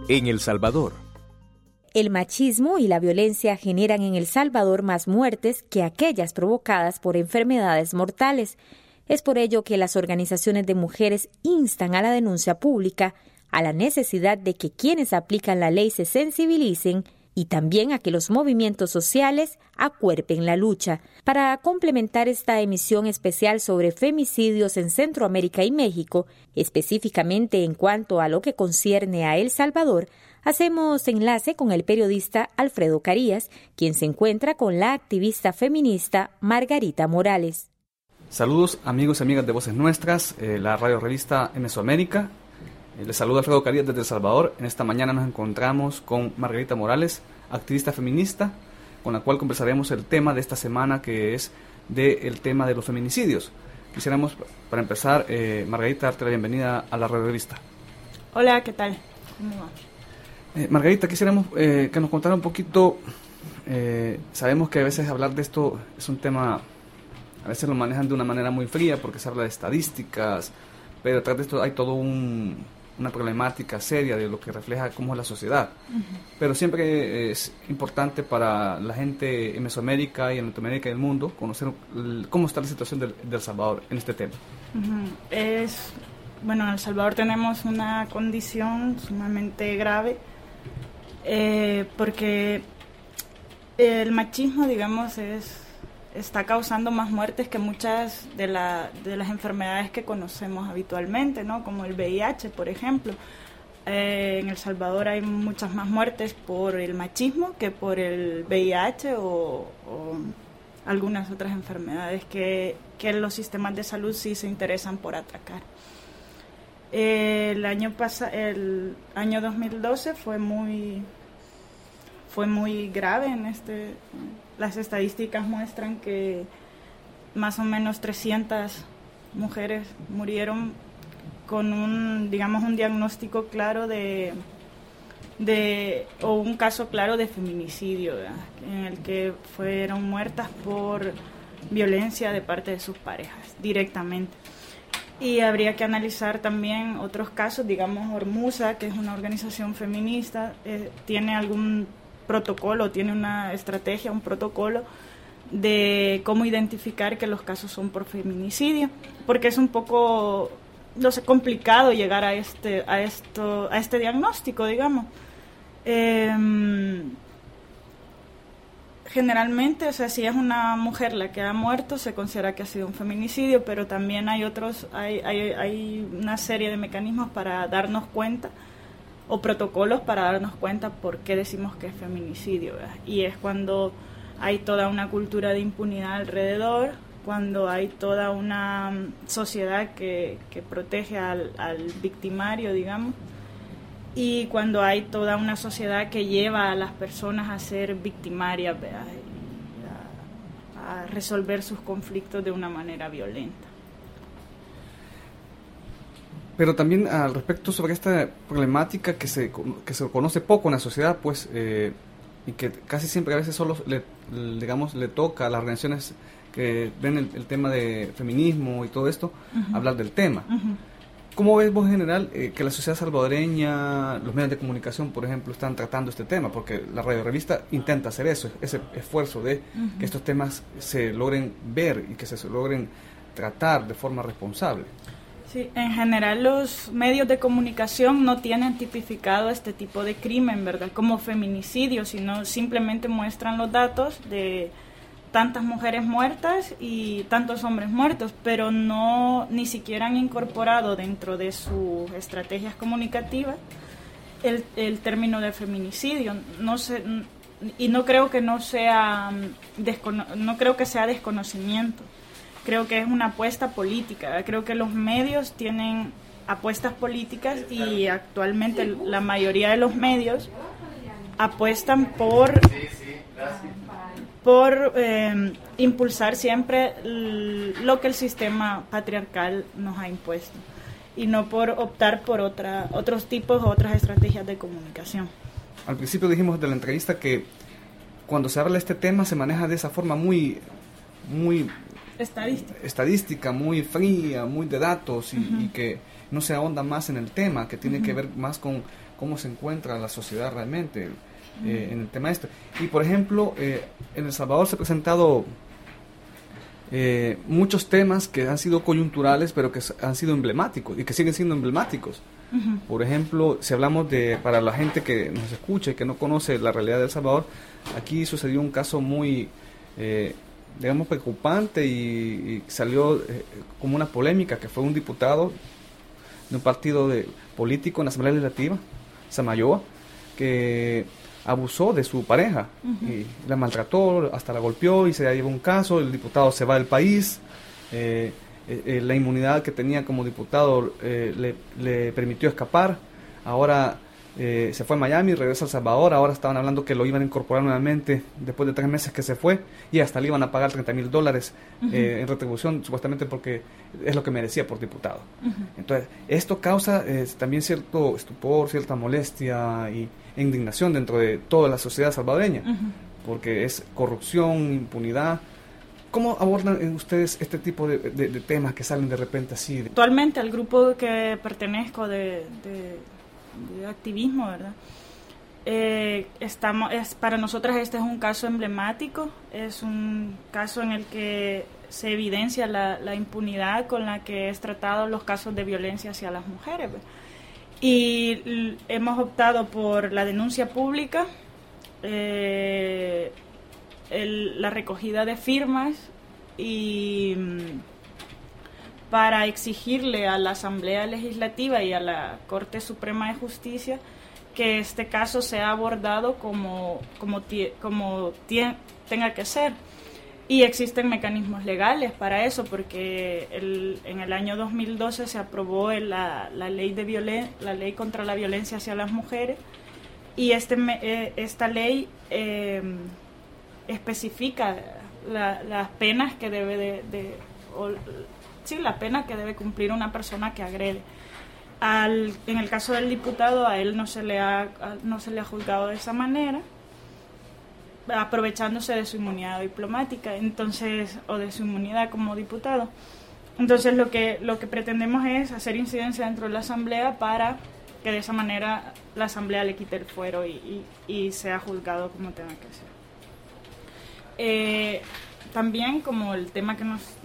En El Salvador. El machismo y la violencia generan en El Salvador más muertes que aquellas provocadas por enfermedades mortales. Es por ello que las organizaciones de mujeres instan a la denuncia pública, a la necesidad de que quienes aplican la ley se sensibilicen y también a que los movimientos sociales acuerpen la lucha. Para complementar esta emisión especial sobre femicidios en Centroamérica y México, específicamente en cuanto a lo que concierne a El Salvador, hacemos enlace con el periodista Alfredo Carías, quien se encuentra con la activista feminista Margarita Morales. Saludos amigos y amigas de Voces Nuestras, la radio revista Mesoamérica. Les saluda Alfredo Carías desde El Salvador. En esta mañana nos encontramos con Margarita Morales, activista feminista, con la cual conversaremos el tema de esta semana, que es el tema de los feminicidios. Quisiéramos, para empezar, Margarita, darte la bienvenida a la radio revista. Hola, ¿qué tal? ¿Cómo va? Margarita, quisiéramos que nos contara un poquito. Sabemos que a veces hablar de esto es un tema, a veces lo manejan de una manera muy fría porque se habla de estadísticas, pero detrás de esto hay todo una problemática seria de lo que refleja cómo es la sociedad. Uh-huh. Pero siempre es importante para la gente en Mesoamérica y en Latinoamérica y el mundo conocer cómo está la situación de El Salvador en este tema. Uh-huh. Bueno, en El Salvador tenemos una condición sumamente grave porque el machismo, digamos, está causando más muertes que muchas de las enfermedades que conocemos habitualmente, ¿no? Como el VIH, por ejemplo. En El Salvador hay muchas más muertes por el machismo que por el VIH o algunas otras enfermedades que los sistemas de salud sí se interesan por atacar. El año 2012 fue muy grave las estadísticas muestran que más o menos 300 mujeres murieron con un diagnóstico claro o un caso claro de feminicidio, ¿verdad? En el que fueron muertas por violencia de parte de sus parejas directamente. Y habría que analizar también otros casos, digamos Hormuza, que es una organización feminista, tiene algún protocolo, tiene una estrategia, un protocolo de cómo identificar que los casos son por feminicidio, porque es un poco, no sé, complicado llegar a este diagnóstico, digamos. Generalmente, o sea, si es una mujer la que ha muerto, se considera que ha sido un feminicidio, pero también hay una serie de mecanismos para darnos cuenta, o protocolos para darnos cuenta por qué decimos que es feminicidio, ¿verdad? Y es cuando hay toda una cultura de impunidad alrededor, cuando hay toda una sociedad que protege al victimario, digamos, y cuando hay toda una sociedad que lleva a las personas a ser victimarias, ¿verdad? Y a resolver sus conflictos de una manera violenta. Pero también al respecto sobre esta problemática que se conoce poco en la sociedad, pues, y que casi siempre a veces solo le toca a las organizaciones que ven el tema de feminismo y todo esto, uh-huh, hablar del tema. Uh-huh. ¿Cómo ves vos en general que la sociedad salvadoreña, los medios de comunicación, por ejemplo, están tratando este tema? Porque la radio revista intenta hacer eso, ese esfuerzo de uh-huh, que estos temas se logren ver y que se logren tratar de forma responsable. Sí, en general los medios de comunicación no tienen tipificado este tipo de crimen, ¿verdad?, como feminicidio, sino simplemente muestran los datos de tantas mujeres muertas y tantos hombres muertos, pero ni siquiera han incorporado dentro de sus estrategias comunicativas el término de feminicidio. No creo que sea desconocimiento. Creo que es una apuesta política. Creo que los medios tienen apuestas políticas y actualmente la mayoría de los medios apuestan por impulsar siempre lo que el sistema patriarcal nos ha impuesto y no por optar por otros tipos o otras estrategias de comunicación. Al principio dijimos de la entrevista que cuando se habla de este tema se maneja de esa forma muy estadística muy fría, muy de datos y que no se ahonda más en el tema, que tiene que ver más con cómo se encuentra la sociedad realmente en el tema este. Y por ejemplo, en El Salvador se han presentado muchos temas que han sido coyunturales, pero que han sido emblemáticos y que siguen siendo emblemáticos. Por ejemplo, si hablamos para la gente que nos escucha y que no conoce la realidad de El Salvador, aquí sucedió un caso muy, digamos, preocupante y salió como una polémica, que fue un diputado de un partido político en la Asamblea Legislativa, Samayoa, que abusó de su pareja y la maltrató, hasta la golpeó y se llevó un caso. El diputado se va del país. La inmunidad que tenía como diputado le permitió escapar. Ahora se fue a Miami, regresa a El Salvador. Ahora estaban hablando que lo iban a incorporar nuevamente después de 3 meses que se fue, y hasta le iban a pagar $30,000 en retribución, supuestamente porque es lo que merecía por diputado. Entonces, esto causa también cierto estupor, cierta molestia e indignación dentro de toda la sociedad salvadoreña, porque es corrupción, impunidad. ¿Cómo abordan ustedes este tipo de temas que salen de repente así? Actualmente al grupo que pertenezco de activismo, ¿verdad? Para nosotras este es un caso emblemático, es un caso en el que se evidencia la impunidad con la que es tratado los casos de violencia hacia las mujeres, ¿verdad? Y hemos optado por la denuncia pública, la recogida de firmas y para exigirle a la Asamblea Legislativa y a la Corte Suprema de Justicia que este caso sea abordado como tenga que ser. Y existen mecanismos legales para eso, porque en el año 2012 se aprobó la ley contra la violencia hacia las mujeres, y esta ley especifica las penas que debe la pena que debe cumplir una persona que agrede. En el caso del diputado, a él no se le ha juzgado de esa manera, aprovechándose de su inmunidad diplomática, o de su inmunidad como diputado. Entonces lo que pretendemos es hacer incidencia dentro de la Asamblea para que de esa manera la Asamblea le quite el fuero y sea juzgado como tenga que ser. También, como el tema que nos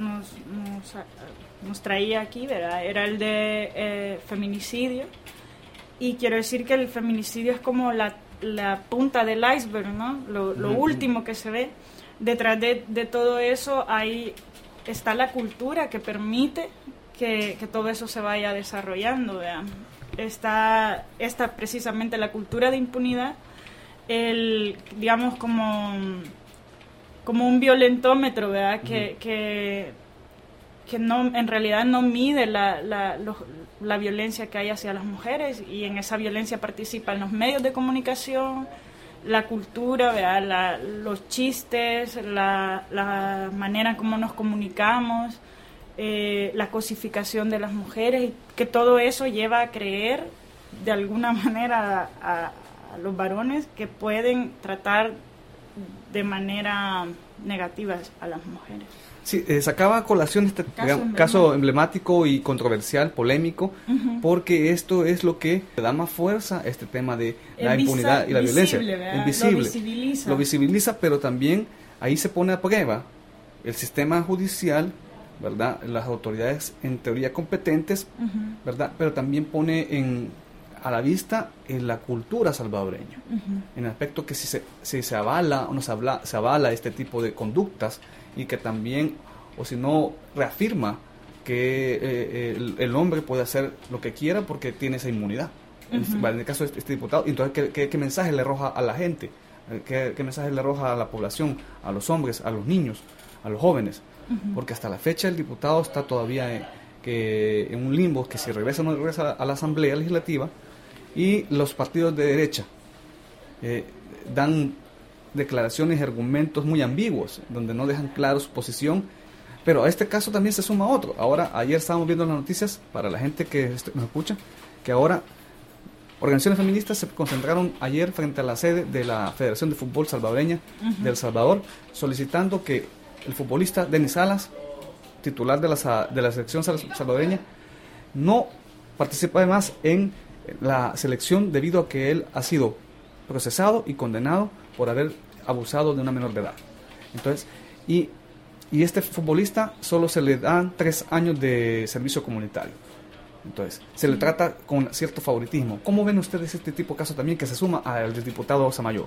traía aquí, ¿verdad?, era el de feminicidio, y quiero decir que el feminicidio es como la punta del iceberg, ¿no? Lo último que se ve. Detrás de todo eso está la cultura que permite que todo eso se vaya desarrollando, ¿verdad? Está precisamente la cultura de impunidad, digamos como un violentómetro, ¿verdad?, que no, en realidad no mide la violencia que hay hacia las mujeres, y en esa violencia participan los medios de comunicación, la cultura, ¿verdad?, los chistes, la manera en cómo nos comunicamos, la cosificación de las mujeres, y que todo eso lleva a creer de alguna manera a los varones que pueden tratar de manera negativa a las mujeres. Sí, sacaba a colación este caso emblemático y controversial, polémico, porque esto es lo que le da más fuerza a este tema de la impunidad y la violencia. Invisible. Lo visibiliza, pero también ahí se pone a prueba el sistema judicial, ¿verdad?, las autoridades en teoría competentes, ¿verdad?, pero también pone a la vista en la cultura salvadoreña, en el aspecto que si se avala o no se avala este tipo de conductas, y que también, o si no, reafirma que el hombre puede hacer lo que quiera porque tiene esa inmunidad. En el caso de este diputado, entonces, ¿qué mensaje le arroja a la gente? ¿Qué mensaje le arroja a la población, a los hombres, a los niños, a los jóvenes? Porque hasta la fecha el diputado está todavía en un limbo, que si regresa o no regresa a la Asamblea Legislativa, y los partidos de derecha dan declaraciones y argumentos muy ambiguos, donde no dejan claro su posición. Pero a este caso también se suma otro. Ayer estábamos viendo las noticias, para la gente que nos escucha, que ahora organizaciones feministas se concentraron ayer frente a la sede de la Federación de Fútbol Salvadoreña de El Salvador, solicitando que el futbolista Denis Salas titular de la selección salvadoreña, no participa además en la selección debido a que él ha sido procesado y condenado por haber abusado de una menor de edad. Entonces, y este futbolista solo se le dan 3 años de servicio comunitario. Entonces, se le trata con cierto favoritismo. ¿Cómo ven ustedes este tipo de casos también que se suma al del diputado Samayoa?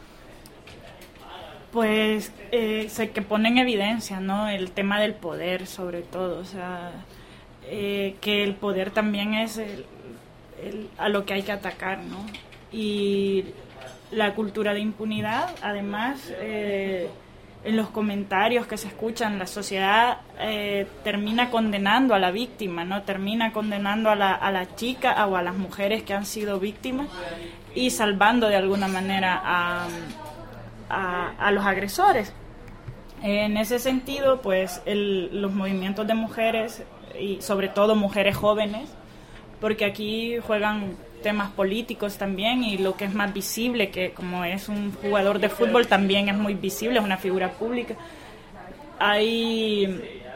Pues se que pone en evidencia, ¿no?, el tema del poder, sobre todo, o sea, que el poder también es a lo que hay que atacar, ¿no? Y la cultura de impunidad, además, en los comentarios que se escuchan, la sociedad termina condenando a la víctima, ¿no? Termina condenando a la chica o a las mujeres que han sido víctimas y salvando de alguna manera a los agresores. En ese sentido, pues los movimientos de mujeres, y sobre todo mujeres jóvenes, porque aquí juegan temas políticos también, y lo que es más visible, que como es un jugador de fútbol también es muy visible, es una figura pública, hay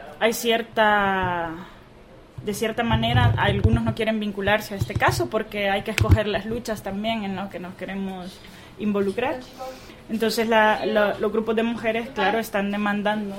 de cierta manera, algunos no quieren vincularse a este caso porque hay que escoger las luchas también en las que nos queremos involucrar. Entonces los grupos de mujeres, claro, están demandando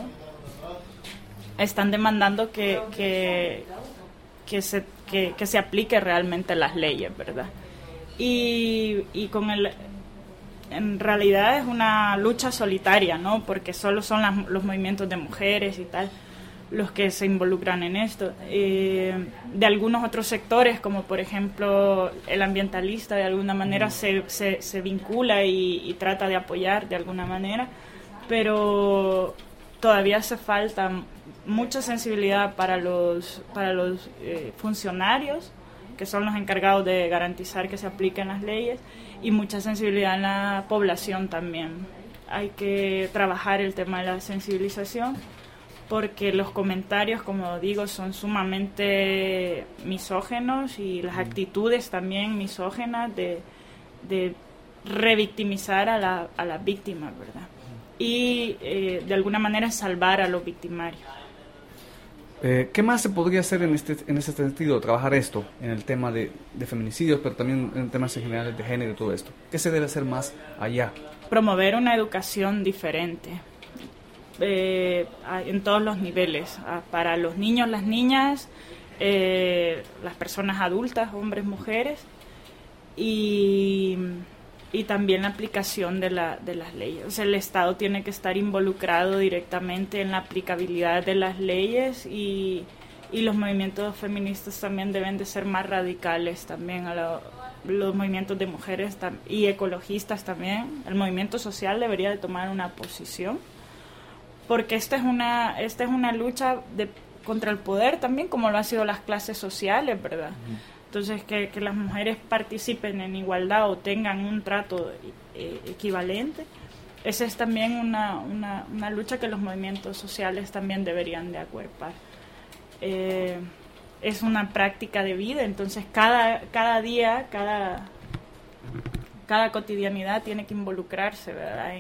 que se aplique realmente las leyes, ¿verdad? Y en realidad es una lucha solitaria, ¿no? Porque solo son los movimientos de mujeres y tal los que se involucran en esto. De algunos otros sectores, como por ejemplo el ambientalista, de alguna manera se vincula y trata de apoyar de alguna manera, pero todavía hace falta mucha sensibilidad para los funcionarios, que son los encargados de garantizar que se apliquen las leyes, y mucha sensibilidad en la población también. Hay que trabajar el tema de la sensibilización, porque los comentarios, como digo, son sumamente misógenos, y las actitudes también misógenas de revictimizar a las víctimas, ¿verdad? Y de alguna manera salvar a los victimarios. ¿Qué más se podría hacer en ese sentido, trabajar esto, en el tema de feminicidios, pero también en temas en general de género y todo esto? ¿Qué se debe hacer más allá? Promover una educación diferente en todos los niveles, para los niños, las niñas, las personas adultas, hombres, mujeres, y también la aplicación de las leyes. O sea, el Estado tiene que estar involucrado directamente en la aplicabilidad de las leyes, y los movimientos feministas también deben de ser más radicales también, los movimientos de mujeres y ecologistas también. El movimiento social debería de tomar una posición, porque esta es una lucha contra el poder también, como lo han sido las clases sociales, ¿verdad? Entonces, que las mujeres participen en igualdad o tengan un trato equivalente, esa es también una lucha que los movimientos sociales también deberían de acuerpar. Es una práctica de vida, entonces cada día, cada cotidianidad tiene que involucrarse, ¿verdad?,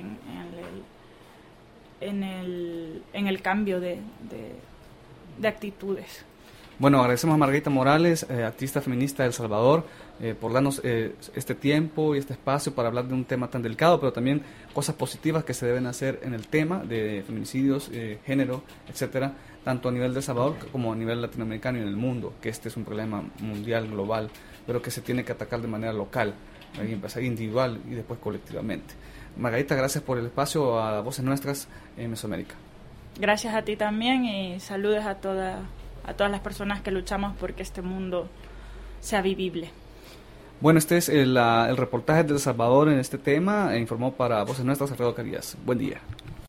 en el cambio de actitudes. Bueno, agradecemos a Margarita Morales, activista feminista de El Salvador, por darnos este tiempo y este espacio para hablar de un tema tan delicado, pero también cosas positivas que se deben hacer en el tema de feminicidios, género, etcétera, tanto a nivel de El Salvador como a nivel latinoamericano y en el mundo, que este es un problema mundial, global, pero que se tiene que atacar de manera local, empezar individual y después colectivamente. Margarita, gracias por el espacio a Voces Nuestras en Mesoamérica. Gracias a ti también, y saludos a todas las personas que luchamos porque este mundo sea vivible. Bueno, este es el reportaje de El Salvador en este tema. Informó para Voces Nuestras Alfredo Carías. Buen día.